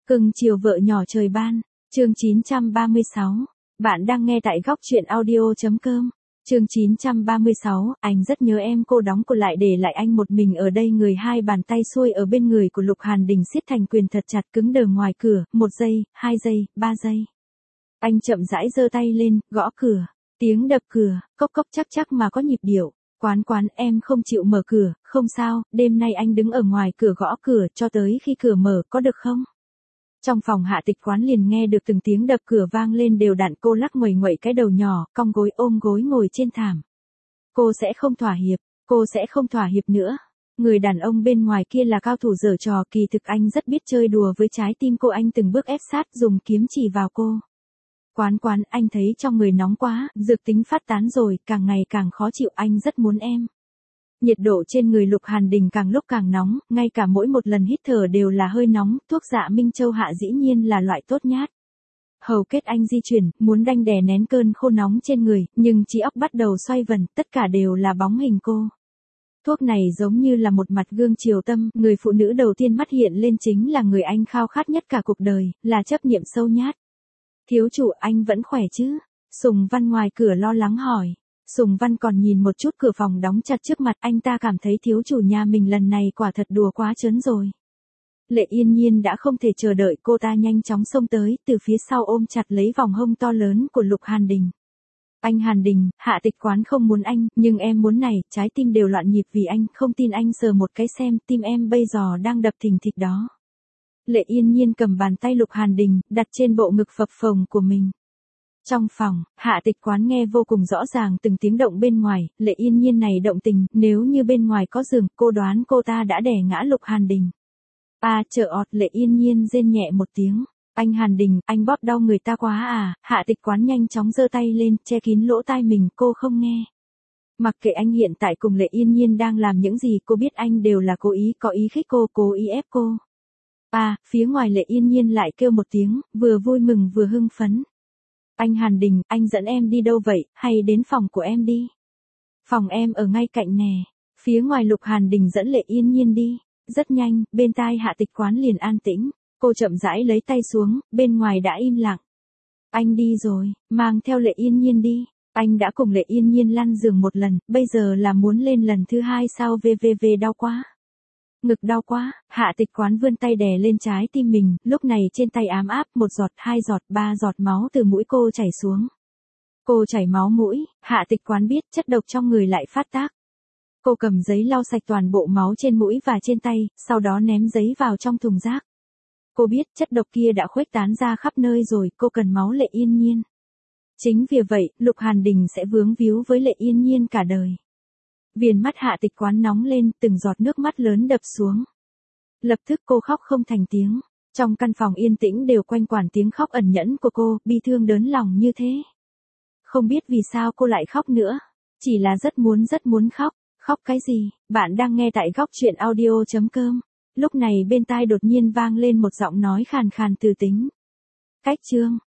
Cưng chiều vợ nhỏ trời ban, chương 936. Bạn đang nghe tại góc truyện audio.com. Chương 936, anh rất nhớ em. Cô đóng cửa lại để lại anh một mình ở đây. Người hai bàn tay xuôi ở bên người của Lục Hàn Đình siết thành quyền thật chặt, cứng đờ ngoài cửa. 1 giây, 2 giây, 3 giây. Anh chậm rãi giơ tay lên, gõ cửa. Tiếng đập cửa, cốc cốc chắc chắc mà có nhịp điệu. Quán, em không chịu mở cửa. Không sao, đêm nay anh đứng ở ngoài cửa gõ cửa cho tới khi cửa mở, có được không? Trong phòng Hạ Tịch Quán liền nghe được từng tiếng đập cửa vang lên đều đặn. Cô lắc nguẩy nguẩy cái đầu nhỏ, cong gối ôm gối ngồi trên thảm. Cô sẽ không thỏa hiệp nữa. Người đàn ông bên ngoài kia là cao thủ giở trò, kỳ thực anh rất biết chơi đùa với trái tim cô. Anh từng bước ép sát, dùng kiếm chỉ vào cô. Quán, anh thấy trong người nóng quá, dược tính phát tán rồi, càng ngày càng khó chịu, anh rất muốn em. Nhiệt độ trên người Lục Hàn Đình càng lúc càng nóng, ngay cả mỗi một lần hít thở đều là hơi nóng. Thuốc Dạ Minh Châu hạ dĩ nhiên là loại tốt nhát. Hầu kết anh di chuyển, muốn đanh đè nén cơn khô nóng trên người, nhưng trí óc bắt đầu xoay vần, tất cả đều là bóng hình cô. Thuốc này giống như là một mặt gương chiều tâm, người phụ nữ đầu tiên mắt hiện lên chính là người anh khao khát nhất cả cuộc đời, là chấp niệm sâu nhát. Thiếu chủ, anh vẫn khỏe chứ? Sùng Văn ngoài cửa lo lắng hỏi. Sùng Văn còn nhìn một chút cửa phòng đóng chặt trước mặt, anh ta cảm thấy thiếu chủ nhà mình lần này quả thật đùa quá trớn rồi. Lệ Yên Nhiên đã không thể chờ đợi, cô ta nhanh chóng xông tới, từ phía sau ôm chặt lấy vòng hông to lớn của Lục Hàn Đình. Anh Hàn Đình, Hạ Tịch Quán không muốn anh, nhưng em muốn này, trái tim đều loạn nhịp vì anh, không tin anh sờ một cái xem, tim em bây giờ đang đập thình thịch đó. Lệ Yên Nhiên cầm bàn tay Lục Hàn Đình, đặt trên bộ ngực phập phồng của mình. Trong phòng, Hạ Tịch Quán nghe vô cùng rõ ràng từng tiếng động bên ngoài. Lệ Yên Nhiên này động tình, nếu như bên ngoài có giường, cô đoán cô ta đã đè ngã Lục Hàn Đình. Trợ ọt, Lệ Yên Nhiên rên nhẹ một tiếng. Anh Hàn Đình, anh bóp đau người ta quá à? Hạ Tịch Quán nhanh chóng giơ tay lên, che kín lỗ tai mình, cô không nghe. Mặc kệ anh hiện tại cùng Lệ Yên Nhiên đang làm những gì, cô biết anh đều là cố ý, có ý khích cô, cố ý ép cô. Phía ngoài Lệ Yên Nhiên lại kêu một tiếng, vừa vui mừng vừa hưng phấn. Anh Hàn Đình, anh dẫn em đi đâu vậy, hay đến phòng của em đi? Phòng em ở ngay cạnh nè. Phía ngoài Lục Hàn Đình dẫn Lệ Yên Nhiên đi. Rất nhanh, bên tai Hạ Tịch Quán liền an tĩnh. Cô chậm rãi lấy tay xuống, bên ngoài đã im lặng. Anh đi rồi, mang theo Lệ Yên Nhiên đi. Anh đã cùng Lệ Yên Nhiên lăn giường một lần, bây giờ là muốn lên lần thứ 2 sao? Đau quá. Ngực đau quá. Hạ Tịch Quán vươn tay đè lên trái tim mình, lúc này trên tay ám áp, 1 giọt, 2 giọt, 3 giọt máu từ mũi cô chảy xuống. Cô chảy máu mũi, Hạ Tịch Quán biết chất độc trong người lại phát tác. Cô cầm giấy lau sạch toàn bộ máu trên mũi và trên tay, sau đó ném giấy vào trong thùng rác. Cô biết chất độc kia đã khuếch tán ra khắp nơi rồi, cô cần máu Lệ Yên Nhiên. Chính vì vậy, Lục Hàn Đình sẽ vướng víu với Lệ Yên Nhiên cả đời. Viền mắt Hạ Tịch Quán nóng lên, từng giọt nước mắt lớn đập xuống. Lập tức cô khóc không thành tiếng. Trong căn phòng yên tĩnh đều quanh quẩn tiếng khóc ẩn nhẫn của cô, bi thương đớn lòng như thế. Không biết vì sao cô lại khóc nữa. Chỉ là rất muốn khóc. Khóc cái gì? Bạn đang nghe tại góc truyện audio.com. Lúc này bên tai đột nhiên vang lên một giọng nói khàn khàn từ tính. Cách chương.